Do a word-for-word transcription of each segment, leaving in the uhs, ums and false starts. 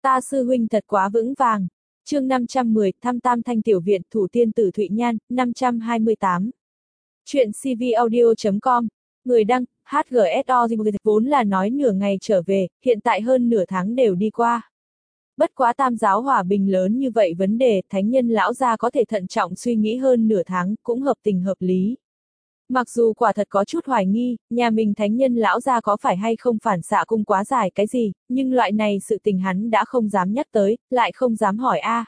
Ta sư huynh thật quá vững vàng. Chương năm trăm mười, thăm Tam Thanh tiểu viện, thủ tiên tử Thụy Nhan, năm trăm hai mươi tám. Chuyện cvaudio chấm com, người đăng, hát giê ét o vốn là nói nửa ngày trở về, hiện tại hơn nửa tháng đều đi qua. Bất quá tam giáo hòa bình lớn như vậy vấn đề, thánh nhân lão gia có thể thận trọng suy nghĩ hơn nửa tháng, cũng hợp tình hợp lý. Mặc dù quả thật có chút hoài nghi, nhà mình thánh nhân lão gia có phải hay không phản xạ cung quá dài cái gì, nhưng loại này sự tình hắn đã không dám nhắc tới, lại không dám hỏi a. À.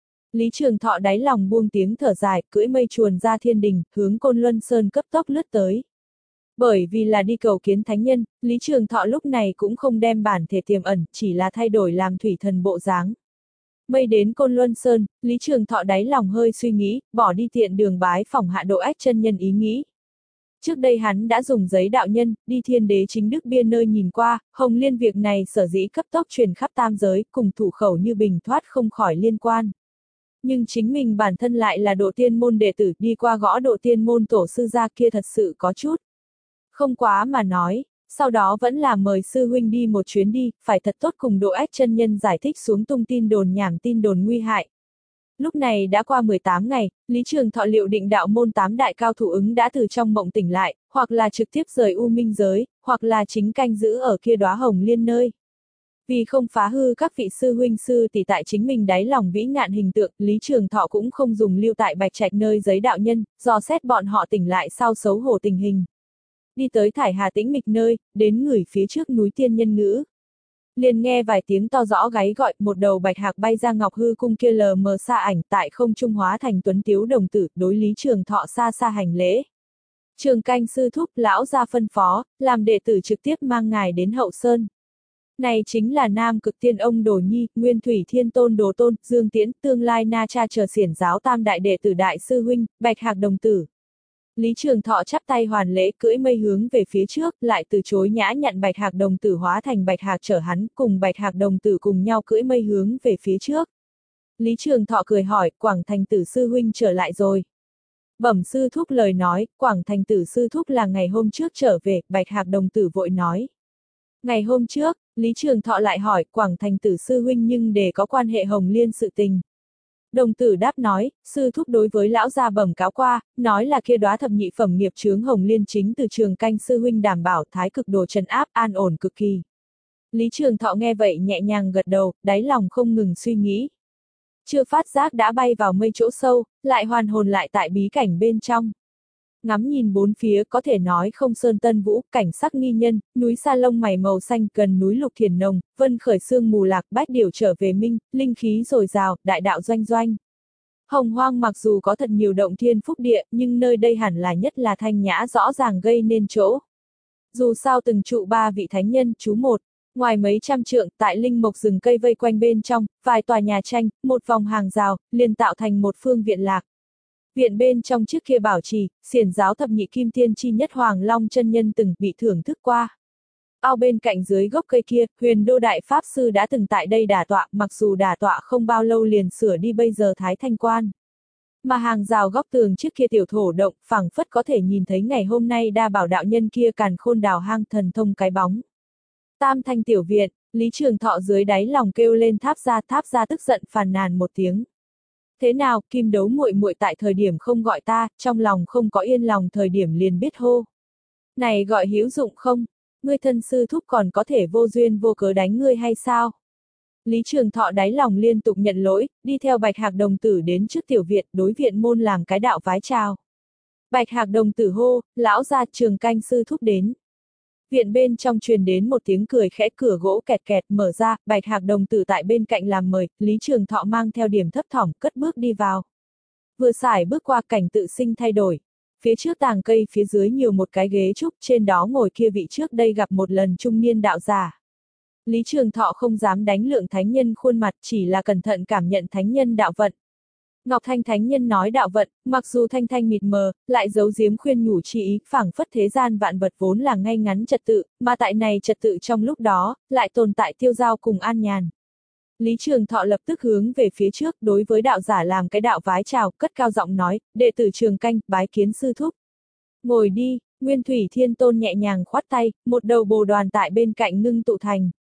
Lý Trường Thọ đáy lòng buông tiếng thở dài, cưỡi mây chuồn ra thiên đình, hướng Côn Luân Sơn cấp tốc lướt tới. Bởi vì là đi cầu kiến thánh nhân, Lý Trường Thọ lúc này cũng không đem bản thể tiềm ẩn, chỉ là thay đổi làm thủy thần bộ dáng. Mây đến Côn Luân Sơn, Lý Trường Thọ đáy lòng hơi suy nghĩ, bỏ đi tiện đường bái phỏng Hạ Độ Ách chân nhân ý nghĩ. Trước đây hắn đã dùng giấy đạo nhân, đi thiên đế chính đức biên nơi nhìn qua, Hồng Liên việc này sở dĩ cấp tốc truyền khắp tam giới, cùng thủ khẩu như bình thoát không khỏi liên quan. Nhưng chính mình bản thân lại là độ tiên môn đệ tử, đi qua gõ độ tiên môn tổ sư gia kia thật sự có chút. Không quá mà nói, sau đó vẫn là mời sư huynh đi một chuyến đi, phải thật tốt cùng Độ Ách chân nhân giải thích xuống tung tin đồn nhảm tin đồn nguy hại. Lúc này đã qua mười tám ngày, Lý Trường Thọ liệu định đạo môn tám đại cao thủ ứng đã từ trong mộng tỉnh lại, hoặc là trực tiếp rời U Minh giới, hoặc là chính canh giữ ở kia đóa Hồng Liên nơi. Vì không phá hư các vị sư huynh sư tỷ tại chính mình đáy lòng vĩ ngạn hình tượng, Lý Trường Thọ cũng không dùng lưu tại Bạch Trạch nơi giấy đạo nhân, dò xét bọn họ tỉnh lại sau xấu hổ tình hình. Đi tới Thải Hà Tĩnh Mịch nơi, đến người phía trước núi tiên nhân ngữ. Liền nghe vài tiếng to rõ gáy gọi, một đầu bạch hạc bay ra Ngọc Hư cung kia lờ mờ xa ảnh tại không trung hóa thành tuấn tiếu đồng tử, đối Lý Trường Thọ xa xa hành lễ. Trường canh sư thúc lão ra phân phó, làm đệ tử trực tiếp mang ngài đến Hậu Sơn. Này chính là Nam Cực Tiên ông Đồ Nhi, Nguyên Thủy Thiên Tôn Đồ Tôn, Dương Tiễn, tương lai Na Cha chờ xiển giáo tam đại đệ tử đại sư huynh, bạch hạc đồng tử. Lý Trường Thọ chắp tay hoàn lễ cưỡi mây hướng về phía trước, lại từ chối nhã nhận bạch hạc đồng tử hóa thành bạch hạc chở hắn, cùng bạch hạc đồng tử cùng nhau cưỡi mây hướng về phía trước. Lý Trường Thọ cười hỏi, Quảng Thành tử sư huynh trở lại rồi. Bẩm sư thúc lời nói, Quảng Thành tử sư thúc là ngày hôm trước trở về, bạch hạc đồng tử vội nói. Ngày hôm trước, Lý Trường Thọ lại hỏi, Quảng Thành tử sư huynh nhưng để có quan hệ Hồng Liên sự tình. Đồng tử đáp nói, sư thúc đối với lão gia bẩm cáo qua, nói là kia đóa thập nhị phẩm nghiệp chướng Hồng Liên chính từ Trường canh sư huynh đảm bảo thái cực đồ trấn áp an ổn cực kỳ. Lý Trường Thọ nghe vậy nhẹ nhàng gật đầu, đáy lòng không ngừng suy nghĩ. Chưa phát giác đã bay vào mây chỗ sâu, lại hoàn hồn lại tại bí cảnh bên trong. Ngắm nhìn bốn phía có thể nói không sơn tân vũ, cảnh sắc nghi nhân, núi sa lông mày màu xanh gần núi lục thiền nồng, vân khởi sương mù lạc bách điều trở về minh, linh khí dồi dào, đại đạo doanh doanh. Hồng Hoang mặc dù có thật nhiều động thiên phúc địa, nhưng nơi đây hẳn là nhất là thanh nhã rõ ràng gây nên chỗ. Dù sao từng trụ ba vị thánh nhân, chú một, ngoài mấy trăm trượng, tại linh mộc rừng cây vây quanh bên trong, vài tòa nhà tranh, một vòng hàng rào, liền tạo thành một phương viện lạc. Viện bên trong trước kia bảo trì, xiển giáo thập nhị kim tiên chi nhất Hoàng Long chân nhân từng bị thưởng thức qua. Ao bên cạnh dưới gốc cây kia, Huyền Đô Đại Pháp Sư đã từng tại đây đả tọa, mặc dù đả tọa không bao lâu liền sửa đi bây giờ Thái Thanh Quan. Mà hàng rào góc tường trước kia tiểu thổ động, phảng phất có thể nhìn thấy ngày hôm nay đa bảo đạo nhân kia càn khôn đào hang thần thông cái bóng. Tam Thanh tiểu viện, Lý Trường Thọ dưới đáy lòng kêu lên tháp ra, tháp ra tức giận phàn nàn một tiếng. Thế nào, Kim Đấu muội muội tại thời điểm không gọi ta, trong lòng không có yên lòng thời điểm liền biết hô. Này gọi hữu dụng không? Ngươi thân sư thúc còn có thể vô duyên vô cớ đánh ngươi hay sao? Lý Trường Thọ đáy lòng liên tục nhận lỗi, đi theo bạch hạc đồng tử đến trước tiểu viện, đối viện môn làm cái đạo vái chào. Bạch hạc đồng tử hô, lão gia Trường canh sư thúc đến. Viện bên trong truyền đến một tiếng cười khẽ, cửa gỗ kẹt kẹt mở ra, bạch hạc đồng tử tại bên cạnh làm mời, Lý Trường Thọ mang theo điểm thấp thỏm, cất bước đi vào. Vừa xài bước qua cảnh tự sinh thay đổi. Phía trước tàng cây phía dưới nhiều một cái ghế trúc, trên đó ngồi kia vị trước đây gặp một lần trung niên đạo giả. Lý Trường Thọ không dám đánh lượng thánh nhân khuôn mặt, chỉ là cẩn thận cảm nhận thánh nhân đạo vận. Ngọc Thanh thánh nhân nói đạo vận, mặc dù thanh thanh mịt mờ, lại giấu giếm khuyên nhủ chi ý, phảng phất thế gian vạn vật vốn là ngay ngắn trật tự, mà tại này trật tự trong lúc đó, lại tồn tại tiêu giao cùng an nhàn. Lý Trường Thọ lập tức hướng về phía trước, đối với đạo giả làm cái đạo vái chào, cất cao giọng nói, đệ tử Trường canh, bái kiến sư thúc. Ngồi đi, Nguyên Thủy Thiên Tôn nhẹ nhàng khoát tay, một đầu bồ đoàn tại bên cạnh ngưng tụ thành.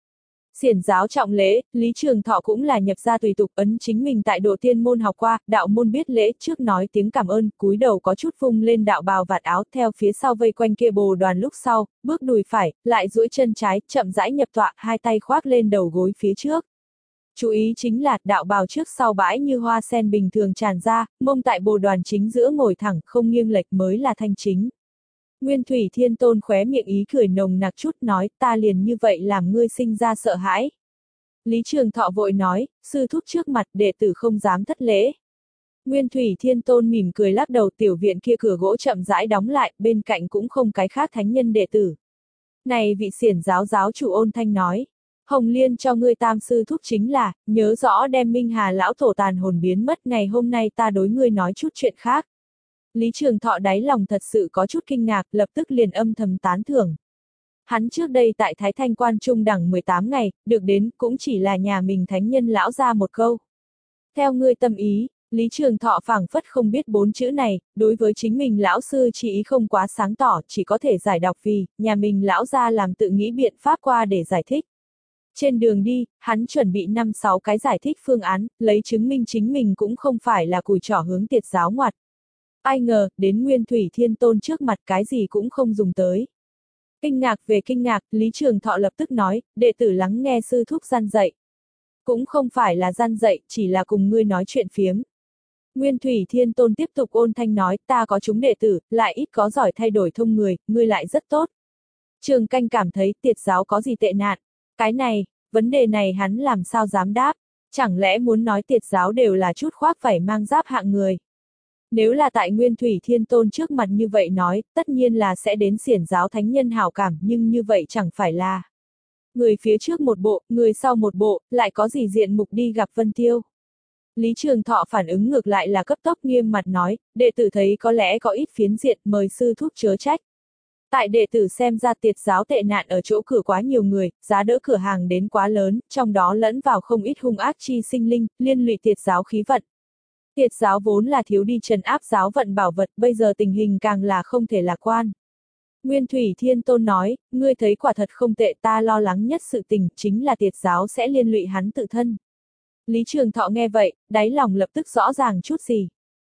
Xiển giáo trọng lễ, Lý Trường Thọ cũng là nhập gia tùy tục, ấn chính mình tại độ tiên môn học qua, đạo môn biết lễ, trước nói tiếng cảm ơn, cúi đầu có chút vung lên đạo bào vạt áo, theo phía sau vây quanh kia bồ đoàn lúc sau, bước đùi phải, lại duỗi chân trái, chậm rãi nhập tọa, hai tay khoác lên đầu gối phía trước. Chú ý chính là, đạo bào trước sau bãi như hoa sen bình thường tràn ra, mông tại bồ đoàn chính giữa ngồi thẳng, không nghiêng lệch mới là thanh chính. Nguyên Thủy Thiên Tôn khóe miệng ý cười nồng nặc chút nói, ta liền như vậy làm ngươi sinh ra sợ hãi. Lý Trường Thọ vội nói, sư thúc trước mặt đệ tử không dám thất lễ. Nguyên Thủy Thiên Tôn mỉm cười lắc đầu, tiểu viện kia cửa gỗ chậm rãi đóng lại, bên cạnh cũng không cái khác thánh nhân đệ tử. Này vị xiển giáo giáo chủ ôn thanh nói, Hồng Liên cho ngươi tam sư thúc chính là, nhớ rõ đem Minh Hà lão tổ tàn hồn biến mất, ngày hôm nay ta đối ngươi nói chút chuyện khác. Lý Trường Thọ đáy lòng thật sự có chút kinh ngạc, lập tức liền âm thầm tán thưởng. Hắn trước đây tại Thái Thanh Quan trung đẳng mười tám ngày, được đến cũng chỉ là nhà mình thánh nhân lão ra một câu. Theo ngươi tâm ý, Lý Trường Thọ phảng phất không biết bốn chữ này, đối với chính mình lão sư chỉ ý không quá sáng tỏ, chỉ có thể giải đọc vì, nhà mình lão ra làm tự nghĩ biện pháp qua để giải thích. Trên đường đi, hắn chuẩn bị năm sáu cái giải thích phương án, lấy chứng minh chính mình cũng không phải là cùi trỏ hướng tiệt giáo ngoặt. Ai ngờ, đến Nguyên Thủy Thiên Tôn trước mặt cái gì cũng không dùng tới. Kinh ngạc về kinh ngạc, Lý Trường Thọ lập tức nói, đệ tử lắng nghe sư thúc gian dạy. Cũng không phải là gian dạy, chỉ là cùng ngươi nói chuyện phiếm. Nguyên Thủy Thiên Tôn tiếp tục ôn thanh nói, ta có chúng đệ tử, lại ít có giỏi thay đổi thông người, ngươi lại rất tốt. Trường Canh cảm thấy tiệt giáo có gì tệ nạn. Cái này, vấn đề này hắn làm sao dám đáp, chẳng lẽ muốn nói tiệt giáo đều là chút khoác phải mang giáp hạng người. Nếu là tại Nguyên Thủy Thiên Tôn trước mặt như vậy nói, tất nhiên là sẽ đến xiển giáo thánh nhân hảo cảm, nhưng như vậy chẳng phải là. Người phía trước một bộ, người sau một bộ, lại có gì diện mục đi gặp Vân Tiêu. Lý Trường Thọ phản ứng ngược lại là cấp tốc nghiêm mặt nói, đệ tử thấy có lẽ có ít phiến diện, mời sư thúc chớ trách. Tại đệ tử xem ra tiệt giáo tệ nạn ở chỗ cửa quá nhiều người, giá đỡ cửa hàng đến quá lớn, trong đó lẫn vào không ít hung ác chi sinh linh, liên lụy tiệt giáo khí vận. Tiệt giáo vốn là thiếu đi trấn áp giáo vận bảo vật, bây giờ tình hình càng là không thể lạc quan. Nguyên Thủy Thiên Tôn nói, ngươi thấy quả thật không tệ, ta lo lắng nhất sự tình, chính là tiệt giáo sẽ liên lụy hắn tự thân. Lý Trường Thọ nghe vậy, đáy lòng lập tức rõ ràng chút gì.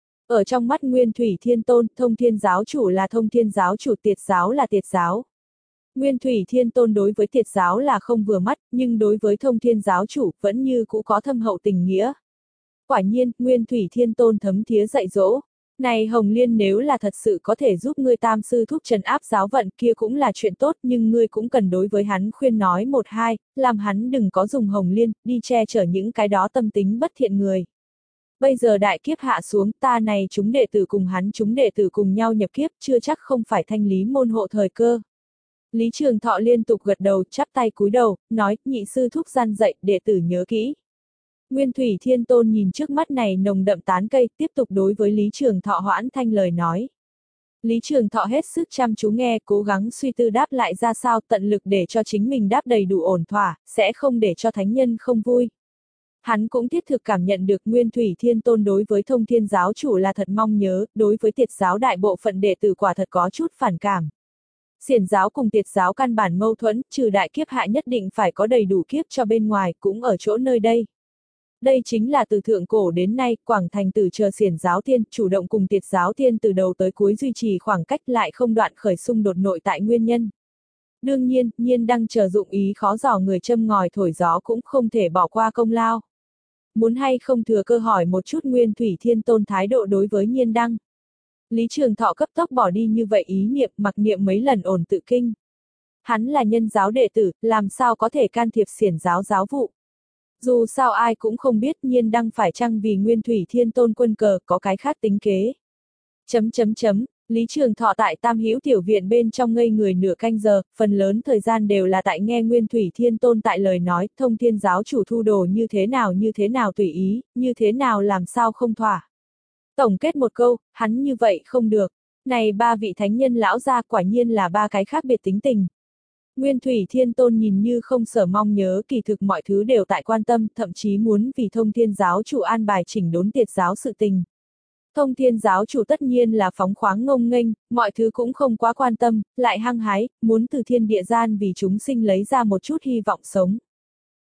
Ở trong mắt Nguyên Thủy Thiên Tôn, Thông Thiên giáo chủ là Thông Thiên giáo chủ, tiệt giáo là tiệt giáo. Nguyên Thủy Thiên Tôn đối với tiệt giáo là không vừa mắt, nhưng đối với Thông Thiên giáo chủ, vẫn như cũ có thâm hậu tình nghĩa. Quả nhiên, Nguyên Thủy Thiên Tôn thấm thía dạy dỗ. Này Hồng Liên nếu là thật sự có thể giúp ngươi tam sư thúc trấn áp giáo vận kia cũng là chuyện tốt, nhưng ngươi cũng cần đối với hắn khuyên nói một hai, làm hắn đừng có dùng Hồng Liên, đi che chở những cái đó tâm tính bất thiện người. Bây giờ đại kiếp hạ xuống, ta này chúng đệ tử cùng hắn chúng đệ tử cùng nhau nhập kiếp, chưa chắc không phải thanh lý môn hộ thời cơ. Lý Trường Thọ liên tục gật đầu, chắp tay cúi đầu, nói, nhị sư thúc gian dạy, đệ tử nhớ kỹ. Nguyên Thủy Thiên Tôn nhìn trước mắt này nồng đậm tán cây, tiếp tục đối với Lý Trường Thọ hoãn thanh lời nói. Lý Trường Thọ hết sức chăm chú nghe, cố gắng suy tư đáp lại ra sao, tận lực để cho chính mình đáp đầy đủ ổn thỏa, sẽ không để cho thánh nhân không vui. Hắn cũng thiết thực cảm nhận được Nguyên Thủy Thiên Tôn đối với Thông Thiên giáo chủ là thật mong nhớ, đối với tiệt giáo đại bộ phận đệ tử quả thật có chút phản cảm. Xiển giáo cùng tiệt giáo căn bản mâu thuẫn, trừ đại kiếp hạ nhất định phải có đầy đủ kiếp cho bên ngoài, cũng ở chỗ nơi đây. Đây chính là từ thượng cổ đến nay, Quảng Thành Tử chờ xiển giáo tiên, chủ động cùng tiệt giáo tiên từ đầu tới cuối duy trì khoảng cách lại không đoạn khởi xung đột nội tại nguyên nhân. Đương nhiên, Nhiên Đăng chờ dụng ý khó dò người châm ngòi thổi gió cũng không thể bỏ qua công lao. Muốn hay không thừa cơ hỏi một chút Nguyên Thủy Thiên Tôn thái độ đối với Nhiên Đăng. Lý Trường Thọ cấp tốc bỏ đi như vậy ý niệm, mặc niệm mấy lần ổn tự kinh. Hắn là nhân giáo đệ tử, làm sao có thể can thiệp xiển giáo giáo vụ. Dù sao ai cũng không biết Nhiên Đăng phải chăng vì Nguyên Thủy Thiên Tôn quân cờ có cái khác tính kế. Chấm chấm chấm, Lý Trường Thọ tại Tam Hữu tiểu viện bên trong ngây người nửa canh giờ, phần lớn thời gian đều là tại nghe Nguyên Thủy Thiên Tôn tại lời nói, Thông Thiên giáo chủ thu đồ như thế nào như thế nào tùy ý, như thế nào làm sao không thỏa. Tổng kết một câu, hắn như vậy không được. Này ba vị thánh nhân lão gia quả nhiên là ba cái khác biệt tính tình. Nguyên Thủy Thiên Tôn nhìn như không sở mong nhớ, kỳ thực mọi thứ đều tại quan tâm, thậm chí muốn vì Thông Thiên giáo chủ an bài chỉnh đốn tiệt giáo sự tình. Thông Thiên giáo chủ tất nhiên là phóng khoáng ngông nghênh, mọi thứ cũng không quá quan tâm, lại hăng hái, muốn từ thiên địa gian vì chúng sinh lấy ra một chút hy vọng sống.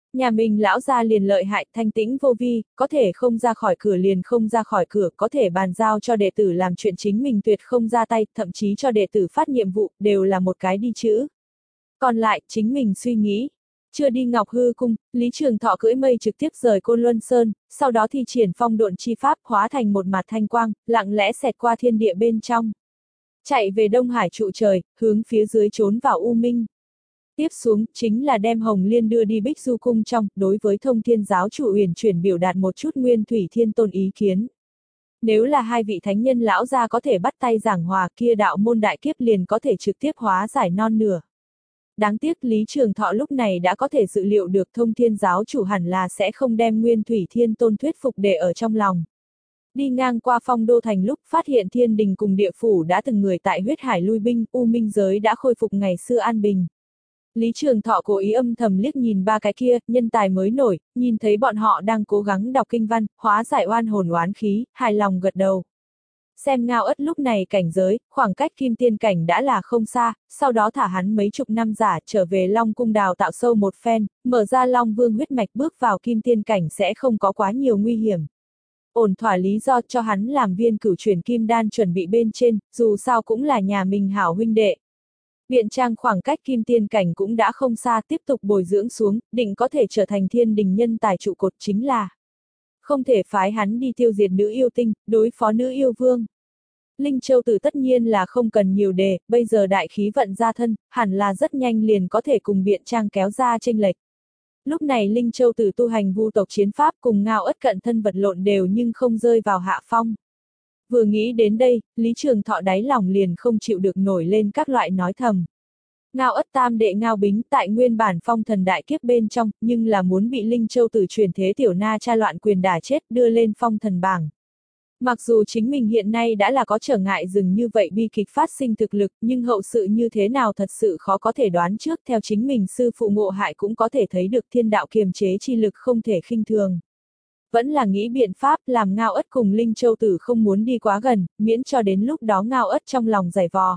Nhà mình lão gia liền lợi hại, thanh tĩnh vô vi, có thể không ra khỏi cửa liền không ra khỏi cửa, có thể bàn giao cho đệ tử làm chuyện chính mình tuyệt không ra tay, thậm chí cho đệ tử phát nhiệm vụ, đều là một cái đi chữ. Còn lại, chính mình suy nghĩ. Chưa đi Ngọc Hư Cung, Lý Trường Thọ cưỡi mây trực tiếp rời Côn Luân Sơn, sau đó thi triển phong độn chi pháp hóa thành một mặt thanh quang, lặng lẽ xẹt qua thiên địa bên trong. Chạy về Đông Hải trụ trời, hướng phía dưới trốn vào U Minh. Tiếp xuống, chính là đem Hồng Liên đưa đi Bích Du Cung trong, đối với Thông Thiên giáo chủ Uyển Chuyển biểu đạt một chút Nguyên Thủy Thiên Tôn ý kiến. Nếu là hai vị thánh nhân lão gia có thể bắt tay giảng hòa, kia đạo môn đại kiếp liền có thể trực tiếp hóa giải non nửa. Đáng tiếc Lý Trường Thọ lúc này đã có thể dự liệu được Thông Thiên giáo chủ hẳn là sẽ không đem Nguyên Thủy Thiên Tôn thuyết phục để ở trong lòng. Đi ngang qua Phong Đô Thành lúc phát hiện thiên đình cùng địa phủ đã từng người tại huyết hải lui binh, U Minh giới đã khôi phục ngày xưa an bình. Lý Trường Thọ cố ý âm thầm liếc nhìn ba cái kia, nhân tài mới nổi, nhìn thấy bọn họ đang cố gắng đọc kinh văn, hóa giải oan hồn oán khí, hài lòng gật đầu. Xem Ngao Ất lúc này cảnh giới, khoảng cách kim tiên cảnh đã là không xa, sau đó thả hắn mấy chục năm giả trở về Long Cung đào tạo sâu một phen, mở ra Long Vương huyết mạch bước vào kim tiên cảnh sẽ không có quá nhiều nguy hiểm. Ổn thỏa lý do cho hắn làm viên cửu chuyển kim đan chuẩn bị bên trên, dù sao cũng là nhà mình hảo huynh đệ. Viện Trang khoảng cách kim tiên cảnh cũng đã không xa, tiếp tục bồi dưỡng xuống, định có thể trở thành thiên đình nhân tài trụ cột, chính là không thể phái hắn đi tiêu diệt nữ yêu tinh, đối phó nữ yêu vương. Linh Châu Tử tất nhiên là không cần nhiều đề, bây giờ đại khí vận ra thân, hẳn là rất nhanh liền có thể cùng Viện Trang kéo ra chênh lệch. Lúc này Linh Châu Tử tu hành vu tộc chiến pháp cùng Ngao Ất cận thân vật lộn đều nhưng không rơi vào hạ phong. Vừa nghĩ đến đây, Lý Trường Thọ đáy lòng liền không chịu được nổi lên các loại nói thầm. Ngao Ất tam đệ Ngao Bính tại nguyên bản phong thần đại kiếp bên trong, nhưng là muốn bị Linh Châu Tử truyền thế tiểu na cha loạn quyền đả chết đưa lên phong thần bảng. Mặc dù chính mình hiện nay đã là có trở ngại dừng như vậy bi kịch phát sinh thực lực, nhưng hậu sự như thế nào thật sự khó có thể đoán trước, theo chính mình sư phụ Ngộ Hại cũng có thể thấy được thiên đạo kiềm chế chi lực không thể khinh thường. Vẫn là nghĩ biện pháp làm Ngao Ất cùng Linh Châu Tử không muốn đi quá gần, miễn cho đến lúc đó Ngao Ất trong lòng giày vò.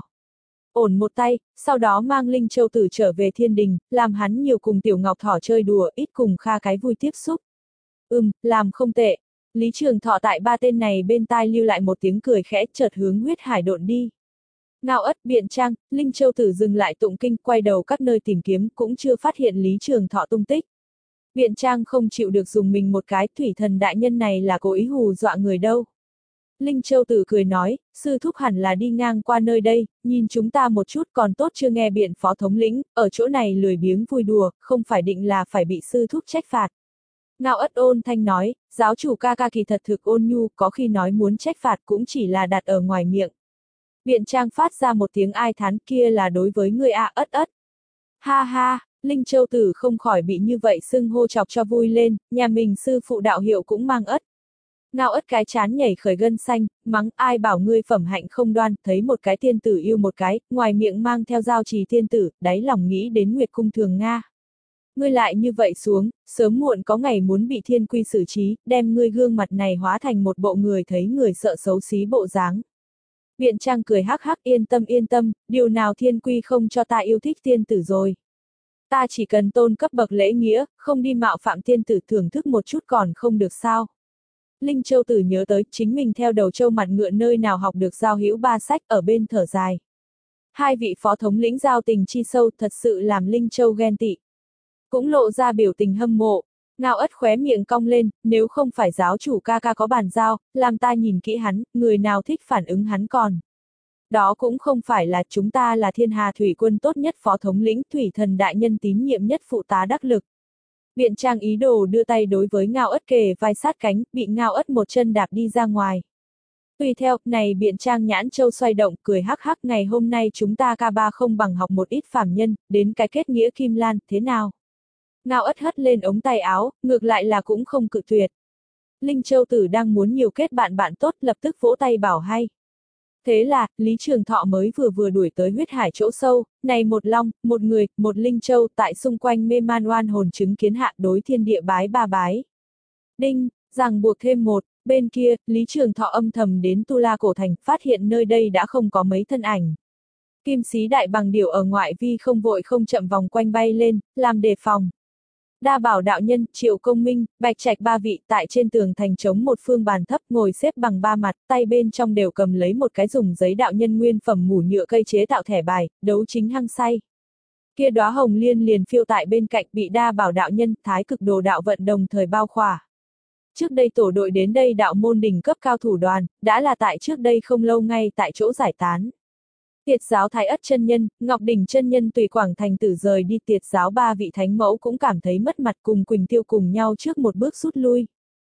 Ổn một tay, sau đó mang Linh Châu Tử trở về thiên đình, làm hắn nhiều cùng Tiểu Ngọc Thỏ chơi đùa, ít cùng Kha cái vui tiếp xúc. Ừm, làm không tệ. Lý Trường Thọ tại ba tên này bên tai lưu lại một tiếng cười khẽ, chợt hướng huyết hải độn đi. Ngao Ất, Biện Trang, Linh Châu Tử dừng lại tụng kinh, quay đầu các nơi tìm kiếm, cũng chưa phát hiện Lý Trường Thọ tung tích. Biện Trang không chịu được dùng mình một cái, thủy thần đại nhân này là cố ý hù dọa người đâu. Linh Châu Tử cười nói, sư thúc hẳn là đi ngang qua nơi đây, nhìn chúng ta một chút còn tốt chưa nghe biện phó thống lĩnh, ở chỗ này lười biếng vui đùa, không phải định là phải bị sư thúc trách phạt. Ngao Ất ôn thanh nói, giáo chủ ca ca kỳ thật thực ôn nhu, có khi nói muốn trách phạt cũng chỉ là đặt ở ngoài miệng. Biện Trang phát ra một tiếng ai thán, kia là đối với người a Ất Ất. Ha ha, Linh Châu Tử không khỏi bị như vậy xưng hô chọc cho vui lên, nhà mình sư phụ đạo hiệu cũng mang Ất. Ngao Ất cái chán nhảy khởi gân xanh, mắng ai bảo ngươi phẩm hạnh không đoan, thấy một cái tiên tử yêu một cái, ngoài miệng mang theo giao trì tiên tử, đáy lòng nghĩ đến Nguyệt Cung Thường Nga. Ngươi lại như vậy xuống, sớm muộn có ngày muốn bị thiên quy xử trí, đem ngươi gương mặt này hóa thành một bộ người thấy người sợ xấu xí bộ dáng. Biện Trang cười hắc hắc, yên tâm yên tâm, điều nào thiên quy không cho ta yêu thích tiên tử rồi. Ta chỉ cần tôn cấp bậc lễ nghĩa, không đi mạo phạm tiên tử, thưởng thức một chút còn không được sao. Linh Châu Tử nhớ tới chính mình theo đầu châu mặt ngựa nơi nào học được giao hữu ba sách, ở bên thở dài. Hai vị phó thống lĩnh giao tình chi sâu thật sự làm Linh Châu ghen tị. Cũng lộ ra biểu tình hâm mộ. Ngao Ất khóe miệng cong lên, nếu không phải giáo chủ ca ca có bàn giao, làm ta nhìn kỹ hắn, người nào thích phản ứng hắn còn. Đó cũng không phải là chúng ta là thiên hà thủy quân tốt nhất phó thống lĩnh, thủy thần đại nhân tín nhiệm nhất phụ tá đắc lực. Biện Trang ý đồ đưa tay đối với Ngao Ất kề vai sát cánh, bị Ngao Ất một chân đạp đi ra ngoài. Tùy theo, này Biện Trang nhãn châu xoay động, cười hắc hắc, ngày hôm nay chúng ta ca ba không bằng học một ít phàm nhân, đến cái kết nghĩa kim lan, thế nào? Ngao Ất hất lên ống tay áo, ngược lại là cũng không cự tuyệt. Linh Châu Tử đang muốn nhiều kết bạn bạn tốt, lập tức vỗ tay bảo hay. Thế là, Lý Trường Thọ mới vừa vừa đuổi tới huyết hải chỗ sâu, này một long, một người, một Linh Châu tại xung quanh mê man oan hồn chứng kiến hạ đối thiên địa bái ba bái. Đinh, ràng buộc thêm một, bên kia, Lý Trường Thọ âm thầm đến Tu La Cổ Thành, phát hiện nơi đây đã không có mấy thân ảnh. Kim sĩ đại bằng điểu ở ngoại vi không vội không chậm vòng quanh bay lên, làm đề phòng. Đa Bảo đạo nhân, Triệu Công Minh, Bạch Trạch ba vị tại trên tường thành trống một phương bàn thấp ngồi xếp bằng ba mặt, tay bên trong đều cầm lấy một cái dùng giấy đạo nhân nguyên phẩm mủ nhựa cây chế tạo thẻ bài, đấu chính hăng say. Kia đóa hồng liên liền phiêu tại bên cạnh bị Đa Bảo đạo nhân, Thái Cực Đồ đạo vận đồng thời bao khỏa. Trước đây tổ đội đến đây đạo môn đỉnh cấp cao thủ đoàn, đã là tại trước đây không lâu ngay tại chỗ giải tán. Tiệt giáo Thái Ất chân nhân, Ngọc Đỉnh chân nhân tùy Quảng Thành Tử rời đi, tiệt giáo ba vị thánh mẫu cũng cảm thấy mất mặt, cùng Quỳnh Tiêu cùng nhau trước một bước rút lui.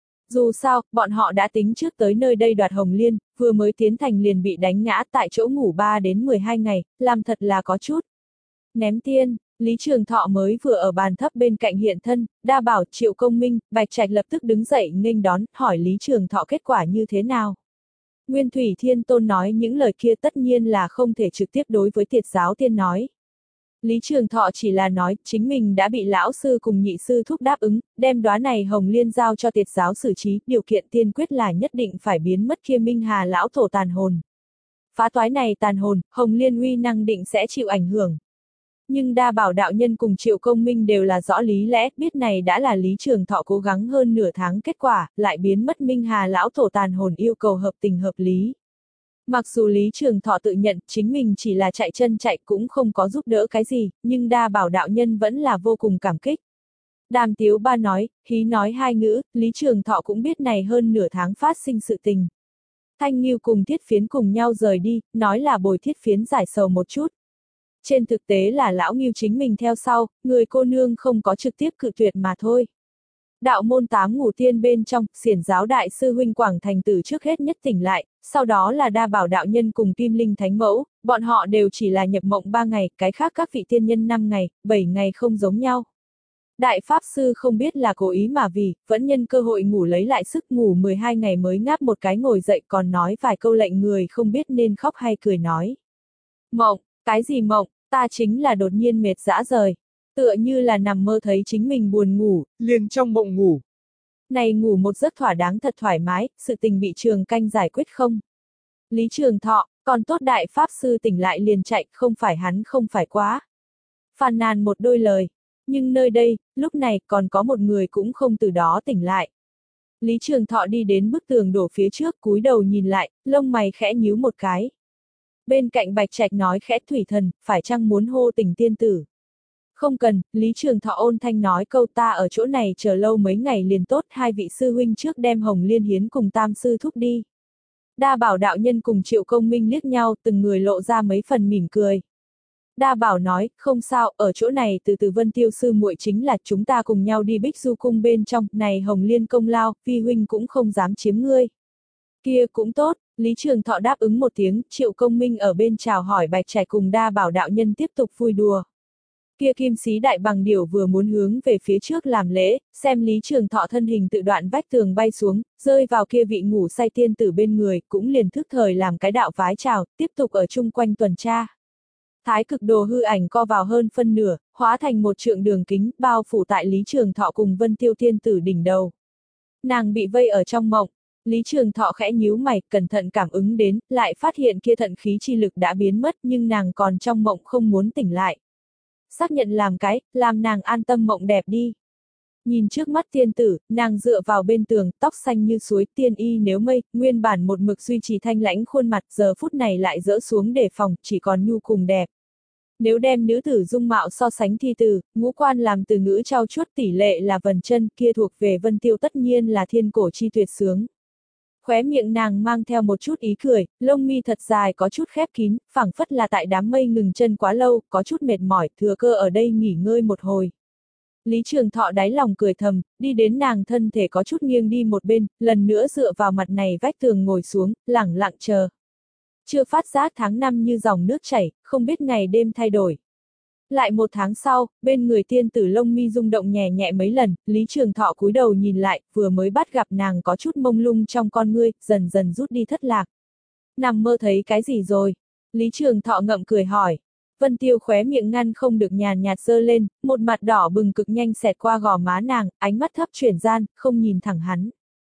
Dù sao, bọn họ đã tính trước tới nơi đây đoạt hồng liên, vừa mới tiến thành liền bị đánh ngã tại chỗ ngủ ba đến mười hai ngày, làm thật là có chút. Ném tiên, Lý Trường Thọ mới vừa ở bàn thấp bên cạnh hiện thân, Đa Bảo, Triệu Công Minh, Bạch Trạch lập tức đứng dậy nghênh đón, hỏi Lý Trường Thọ kết quả như thế nào. Nguyên Thủy Thiên Tôn nói những lời kia tất nhiên là không thể trực tiếp đối với tiệt giáo tiên nói. Lý Trường Thọ chỉ là nói, chính mình đã bị lão sư cùng nhị sư thúc đáp ứng, đem đóa này hồng liên giao cho tiệt giáo xử trí, điều kiện tiên quyết là nhất định phải biến mất kia Minh Hà lão tổ tàn hồn. Phá toái này tàn hồn, hồng liên uy năng định sẽ chịu ảnh hưởng. Nhưng Đa Bảo đạo nhân cùng Triệu Công Minh đều là rõ lý lẽ, biết này đã là Lý Trường Thọ cố gắng hơn nửa tháng kết quả, lại biến mất Minh Hà lão tổ tàn hồn yêu cầu hợp tình hợp lý. Mặc dù Lý Trường Thọ tự nhận chính mình chỉ là chạy chân chạy cũng không có giúp đỡ cái gì, nhưng Đa Bảo đạo nhân vẫn là vô cùng cảm kích. Đàm Tiếu Ba nói, hí nói hai ngữ, Lý Trường Thọ cũng biết này hơn nửa tháng phát sinh sự tình. Thanh Nghiêu cùng Thiết Phiến cùng nhau rời đi, nói là bồi Thiết Phiến giải sầu một chút. Trên thực tế là lão Nghiêu chính mình theo sau, người cô nương không có trực tiếp cự tuyệt mà thôi. Đạo môn tám ngũ tiên bên trong, xiển giáo đại sư huynh Quảng Thành Tử trước hết nhất tỉnh lại, sau đó là Đa Bảo đạo nhân cùng Kim Linh Thánh Mẫu, bọn họ đều chỉ là nhập mộng ba ngày, cái khác các vị tiên nhân năm ngày, bảy ngày không giống nhau. Đại Pháp Sư không biết là cố ý mà vì, vẫn nhân cơ hội ngủ lấy lại sức, ngủ mười hai ngày mới ngáp một cái ngồi dậy còn nói vài câu lệnh người không biết nên khóc hay cười nói. Mộng, cái gì mộng, ta chính là đột nhiên mệt dã rời. Tựa như là nằm mơ thấy chính mình buồn ngủ, liền trong mộng ngủ. Này ngủ một giấc thỏa đáng thật thoải mái, sự tình bị Trường Canh giải quyết không? Lý Trường Thọ, còn tốt Đại Pháp Sư tỉnh lại liền chạy, không phải hắn không phải quá. Phàn nàn một đôi lời. Nhưng nơi đây, lúc này còn có một người cũng không từ đó tỉnh lại. Lý Trường Thọ đi đến bức tường đổ phía trước, cúi đầu nhìn lại, lông mày khẽ nhíu một cái. Bên cạnh Bạch Trạch nói khẽ, Thủy Thần, phải chăng muốn hô tình tiên tử? Không cần, Lý Trường Thọ ôn thanh nói câu, ta ở chỗ này chờ lâu mấy ngày liền tốt, hai vị sư huynh trước đem Hồng Liên hiến cùng tam sư thúc đi. Đa Bảo đạo nhân cùng Triệu Công Minh liếc nhau, từng người lộ ra mấy phần mỉm cười. Đa Bảo nói, không sao, ở chỗ này từ từ Vân Tiêu sư muội chính là chúng ta cùng nhau đi Bích Du cung bên trong, này Hồng Liên công lao, vi huynh cũng không dám chiếm ngươi. Kia cũng tốt, Lý Trường Thọ đáp ứng một tiếng, Triệu Công Minh ở bên chào hỏi Bạch Trạch cùng Đa Bảo đạo nhân tiếp tục vui đùa. Kia Kim Sĩ Đại Bằng Điểu vừa muốn hướng về phía trước làm lễ, xem Lý Trường Thọ thân hình tự đoạn vách tường bay xuống, rơi vào kia vị ngủ say tiên tử bên người, cũng liền thức thời làm cái đạo vái chào, tiếp tục ở chung quanh tuần tra. Thái Cực Đồ hư ảnh co vào hơn phân nửa, hóa thành một trượng đường kính, bao phủ tại Lý Trường Thọ cùng Vân Tiêu tiên tử đỉnh đầu. Nàng bị vây ở trong mộng, Lý Trường Thọ khẽ nhíu mày, cẩn thận cảm ứng đến, lại phát hiện kia thận khí chi lực đã biến mất nhưng nàng còn trong mộng không muốn tỉnh lại. Xác nhận làm cái, làm nàng an tâm mộng đẹp đi. Nhìn trước mắt tiên tử, nàng dựa vào bên tường, tóc xanh như suối, tiên y nếu mây, nguyên bản một mực duy trì thanh lãnh khuôn mặt, giờ phút này lại dỡ xuống để phòng, chỉ còn nhu cùng đẹp. Nếu đem nữ tử dung mạo so sánh thi từ, ngũ quan làm từ ngữ trao chuốt tỷ lệ là vần chân, kia thuộc về Vân Tiêu tất nhiên là thiên cổ chi tuyệt sướng. Khóe miệng nàng mang theo một chút ý cười, lông mi thật dài có chút khép kín, phảng phất là tại đám mây ngừng chân quá lâu, có chút mệt mỏi, thừa cơ ở đây nghỉ ngơi một hồi. Lý Trường Thọ đáy lòng cười thầm, đi đến nàng thân thể có chút nghiêng đi một bên, lần nữa dựa vào mặt này vách tường ngồi xuống, lẳng lặng chờ. Chưa phát giác tháng năm như dòng nước chảy, không biết ngày đêm thay đổi. Lại một tháng sau, bên người tiên tử lông mi rung động nhẹ nhẹ mấy lần, Lý Trường Thọ cúi đầu nhìn lại, vừa mới bắt gặp nàng có chút mông lung trong con ngươi, dần dần rút đi thất lạc. Nằm mơ thấy cái gì rồi? Lý Trường Thọ ngậm cười hỏi. Vân Tiêu khóe miệng ngăn không được nhàn nhạt giơ lên, một mặt đỏ bừng cực nhanh xẹt qua gò má nàng, ánh mắt thấp chuyển gian, không nhìn thẳng hắn.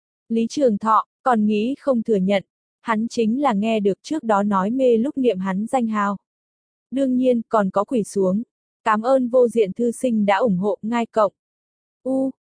Lý Trường Thọ, còn nghĩ không thừa nhận, hắn chính là nghe được trước đó nói mê lúc niệm hắn danh hào. Đương nhiên, còn có quỳ xuống. Cảm ơn vô diện thư sinh đã ủng hộ, ngai cộng. U